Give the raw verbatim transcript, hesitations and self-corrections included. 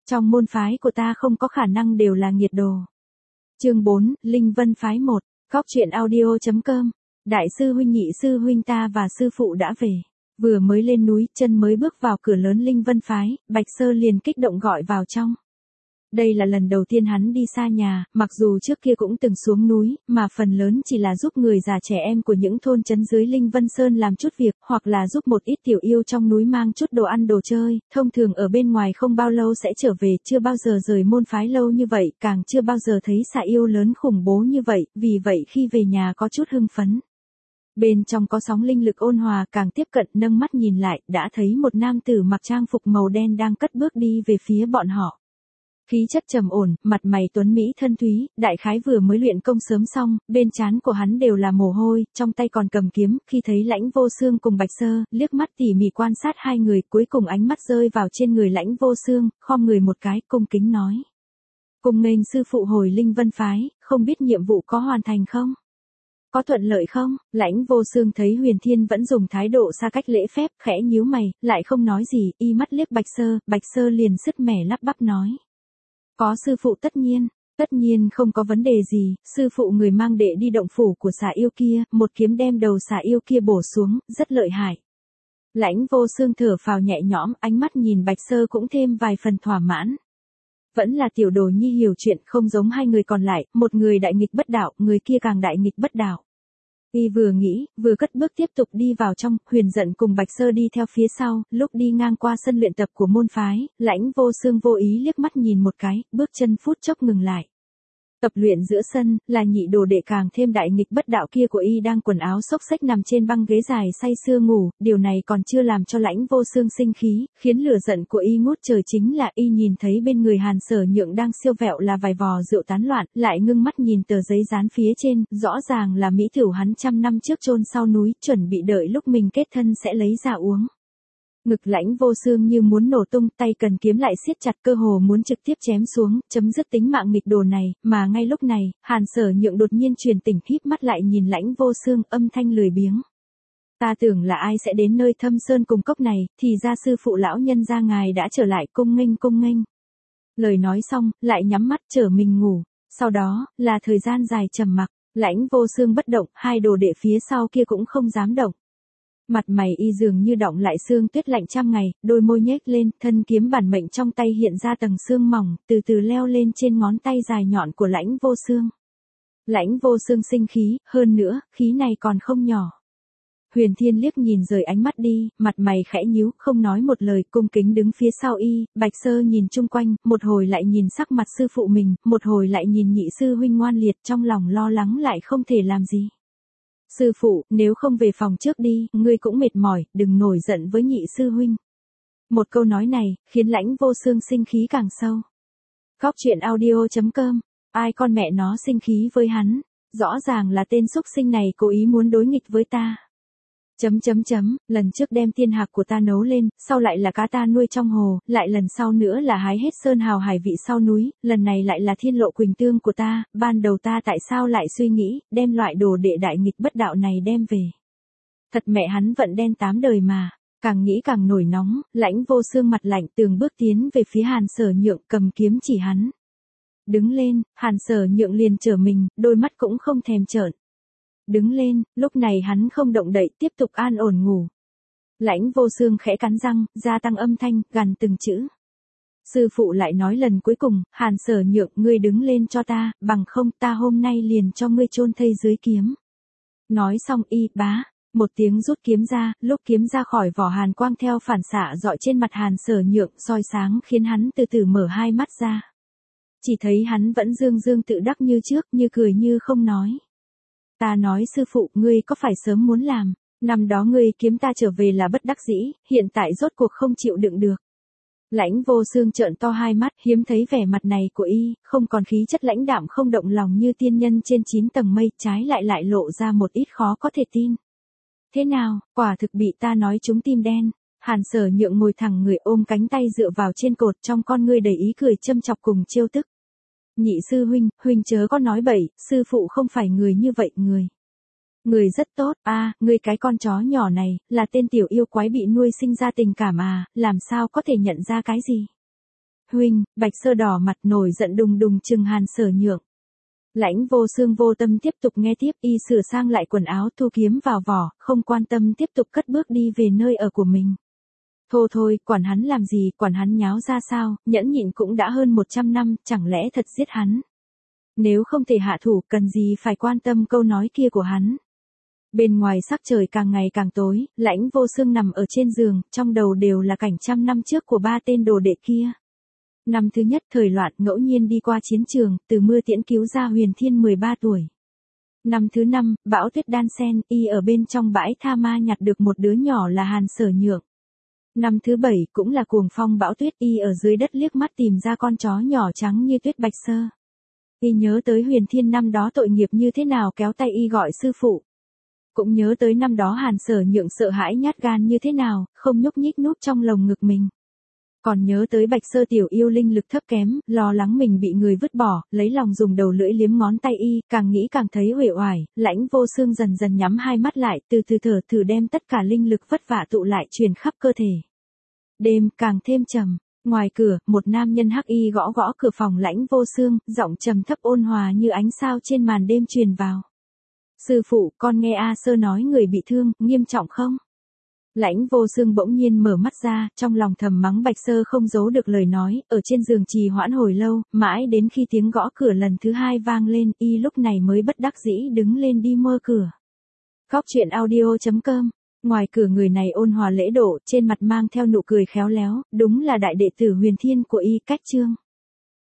Trong môn phái của ta không có khả năng đều là nghiệt đồ. Chương bốn, Linh Vân phái một, Góc truyện audio chấm com. Đại sư huynh nhị sư huynh ta và sư phụ đã về. Vừa mới lên núi, chân mới bước vào cửa lớn Linh Vân phái, Bạch Sơ liền kích động gọi vào trong. Đây là lần đầu tiên hắn đi xa nhà, mặc dù trước kia cũng từng xuống núi, mà phần lớn chỉ là giúp người già trẻ em của những thôn trấn dưới Linh Vân Sơn làm chút việc, hoặc là giúp một ít tiểu yêu trong núi mang chút đồ ăn đồ chơi, thông thường ở bên ngoài không bao lâu sẽ trở về, chưa bao giờ rời môn phái lâu như vậy, càng chưa bao giờ thấy xà yêu lớn khủng bố như vậy, vì vậy khi về nhà có chút hưng phấn. Bên trong có sóng linh lực ôn hòa, càng tiếp cận nâng mắt nhìn lại, đã thấy một nam tử mặc trang phục màu đen đang cất bước đi về phía bọn họ. Khí chất trầm ổn, mặt mày tuấn mỹ thân thúy, đại khái vừa mới luyện công sớm xong, bên trán của hắn đều là mồ hôi, trong tay còn cầm kiếm, khi thấy Lãnh Vô Xương cùng Bạch Sơ, liếc mắt tỉ mỉ quan sát hai người, cuối cùng ánh mắt rơi vào trên người Lãnh Vô Xương, khom người một cái, cung kính nói. Cùng nghênh sư phụ hồi Linh Vân phái, không biết nhiệm vụ có hoàn thành không? Có thuận lợi không? Lãnh Vô Xương thấy Huyền Thiên vẫn dùng thái độ xa cách lễ phép, khẽ nhíu mày, lại không nói gì, y mắt liếc Bạch Sơ, Bạch Sơ liền sứt mẻ lắp bắp nói. Có sư phụ tất nhiên, tất nhiên không có vấn đề gì, sư phụ người mang đệ đi động phủ của xà yêu kia, một kiếm đem đầu xà yêu kia bổ xuống, rất lợi hại. Lãnh Vô Xương thở phào nhẹ nhõm, ánh mắt nhìn Bạch Sơ cũng thêm vài phần thỏa mãn. Vẫn là tiểu đồ nhi hiểu chuyện, không giống hai người còn lại, một người đại nghịch bất đạo, người kia càng đại nghịch bất đạo. Y vừa nghĩ, vừa cất bước tiếp tục đi vào trong, Huyền Giận cùng Bạch Sơ đi theo phía sau, lúc đi ngang qua sân luyện tập của môn phái, Lãnh Vô Xương vô ý liếc mắt nhìn một cái, bước chân phút chốc ngừng lại. Tập luyện giữa sân, là nhị đồ đệ càng thêm đại nghịch bất đạo kia của y đang quần áo xốc xếch nằm trên băng ghế dài say sưa ngủ, điều này còn chưa làm cho Lãnh Vô Xương sinh khí, khiến lửa giận của y ngút trời chính là y nhìn thấy bên người Hàn Sở Nhượng đang siêu vẹo là vài vò rượu tán loạn, lại ngưng mắt nhìn tờ giấy dán phía trên, rõ ràng là mỹ thửu hắn trăm năm trước chôn sau núi, chuẩn bị đợi lúc mình kết thân sẽ lấy ra uống. Ngực Lãnh Vô Xương như muốn nổ tung, tay cần kiếm lại siết chặt, cơ hồ muốn trực tiếp chém xuống, chấm dứt tính mạng nghịch đồ này, mà ngay lúc này, Hàn Sở Nhượng đột nhiên truyền tỉnh, híp mắt lại nhìn Lãnh Vô Xương, âm thanh lười biếng. Ta tưởng là ai sẽ đến nơi thâm sơn cùng cốc này, thì ra sư phụ lão nhân gia ngài đã trở lại, cung nghênh cung nghênh. Lời nói xong, lại nhắm mắt trở mình ngủ, sau đó, là thời gian dài trầm mặc, Lãnh Vô Xương bất động, hai đồ đệ phía sau kia cũng không dám động. Mặt mày y dường như đọng lại sương tuyết lạnh trăm ngày, đôi môi nhếch lên, thân kiếm bản mệnh trong tay hiện ra tầng sương mỏng, từ từ leo lên trên ngón tay dài nhọn của Lãnh Vô Xương. Lãnh Vô Xương sinh khí, hơn nữa, khí này còn không nhỏ. Huyền Thiên liếc nhìn rời ánh mắt đi, mặt mày khẽ nhíu, không nói một lời, cung kính đứng phía sau y, Bạch Sơ nhìn chung quanh, một hồi lại nhìn sắc mặt sư phụ mình, một hồi lại nhìn nhị sư huynh ngoan liệt, trong lòng lo lắng lại không thể làm gì. Sư phụ, nếu không về phòng trước đi, ngươi cũng mệt mỏi, đừng nổi giận với nhị sư huynh. Một câu nói này, khiến Lãnh Vô Xương sinh khí càng sâu. Góc truyện audio chấm com, ai con mẹ nó sinh khí với hắn, rõ ràng là tên xúc sinh này cố ý muốn đối nghịch với ta. Chấm chấm chấm, lần trước đem tiên hạc của ta nấu lên, sau lại là cá ta nuôi trong hồ, lại lần sau nữa là hái hết sơn hào hải vị sau núi, lần này lại là thiên lộ quỳnh tương của ta, ban đầu ta tại sao lại suy nghĩ, đem loại đồ đệ đại nghịch bất đạo này đem về. Thật mẹ hắn vận đen tám đời mà, càng nghĩ càng nổi nóng, Lãnh Vô Xương mặt lạnh từng bước tiến về phía Hàn Sở Nhượng cầm kiếm chỉ hắn. Đứng lên, Hàn Sở Nhượng liền trở mình, đôi mắt cũng không thèm trợn. Đứng lên, lúc này hắn không động đậy, tiếp tục an ổn ngủ. Lãnh Vô Xương khẽ cắn răng, gia tăng âm thanh, gằn từng chữ. Sư phụ lại nói lần cuối cùng, Hàn Sở Nhượng, ngươi đứng lên cho ta, bằng không ta hôm nay liền cho ngươi chôn thây dưới kiếm. Nói xong y bá, một tiếng rút kiếm ra, lúc kiếm ra khỏi vỏ hàn quang theo phản xạ dọi trên mặt Hàn Sở Nhượng, soi sáng khiến hắn từ từ mở hai mắt ra. Chỉ thấy hắn vẫn dương dương tự đắc như trước, như cười như không nói. Ta nói sư phụ, ngươi có phải sớm muốn làm, năm đó ngươi kiếm ta trở về là bất đắc dĩ, hiện tại rốt cuộc không chịu đựng được. Lãnh Vô Xương trợn to hai mắt, hiếm thấy vẻ mặt này của y, không còn khí chất lãnh đạm không động lòng như tiên nhân trên chín tầng mây, trái lại lại lộ ra một ít khó có thể tin. Thế nào, quả thực bị ta nói trúng tim đen. Hàn Sở Nhượng ngồi thẳng người ôm cánh tay dựa vào trên cột, trong con ngươi đầy ý cười châm chọc cùng trêu tức. Nhị sư huynh, huynh chớ có nói bậy, sư phụ không phải người như vậy, người. Người rất tốt, a, à, người cái con chó nhỏ này, là tên tiểu yêu quái bị nuôi sinh ra tình cảm à, làm sao có thể nhận ra cái gì. huynh, Bạch Sơ đỏ mặt nổi giận đùng đùng chừng Hàn Sở Nhượng. Lãnh Vô Xương vô tâm tiếp tục nghe tiếp, y sửa sang lại quần áo thu kiếm vào vỏ, không quan tâm tiếp tục cất bước đi về nơi ở của mình. Thôi thôi, quản hắn làm gì, quản hắn nháo ra sao, nhẫn nhịn cũng đã hơn một trăm năm, chẳng lẽ thật giết hắn. Nếu không thể hạ thủ, cần gì phải quan tâm câu nói kia của hắn. Bên ngoài sắc trời càng ngày càng tối, Lãnh Vô Xương nằm ở trên giường, trong đầu đều là cảnh trăm năm trước của ba tên đồ đệ kia. Năm thứ nhất thời loạn ngẫu nhiên đi qua chiến trường, từ mưa tiễn cứu ra Huyền Thiên mười ba tuổi. Năm thứ năm, bão tuyết đan sen, y ở bên trong bãi tha ma nhặt được một đứa nhỏ là Hàn Sở Nhượng. Năm thứ bảy cũng là cuồng phong bão tuyết, y ở dưới đất liếc mắt tìm ra con chó nhỏ trắng như tuyết Bạch Sơ. Y nhớ tới Huyền Thiên năm đó tội nghiệp như thế nào kéo tay y gọi sư phụ. Cũng nhớ tới năm đó Hàn Sở Nhượng sợ hãi nhát gan như thế nào, không nhúc nhích núp trong lồng ngực mình. Còn nhớ tới Bạch Sơ tiểu yêu linh lực thấp kém, lo lắng mình bị người vứt bỏ, lấy lòng dùng đầu lưỡi liếm ngón tay y, càng nghĩ càng thấy uể oải, Lãnh Vô Xương dần dần nhắm hai mắt lại, từ từ thở thử đem tất cả linh lực vất vả tụ lại truyền khắp cơ thể. Đêm càng thêm trầm, ngoài cửa, một nam nhân hắc y gõ gõ cửa phòng Lãnh Vô Xương, giọng trầm thấp ôn hòa như ánh sao trên màn đêm truyền vào. Sư phụ, con nghe A Sơ nói người bị thương, nghiêm trọng không? Lãnh Vô Xương bỗng nhiên mở mắt ra, trong lòng thầm mắng Bạch Sơ không giấu được lời nói, ở trên giường trì hoãn hồi lâu, mãi đến khi tiếng gõ cửa lần thứ hai vang lên, y lúc này mới bất đắc dĩ đứng lên đi mở cửa. Góc truyện audio chấm com. Ngoài cửa người này ôn hòa lễ độ, trên mặt mang theo nụ cười khéo léo, đúng là đại đệ tử Huyền Thiên của y Cách Trương.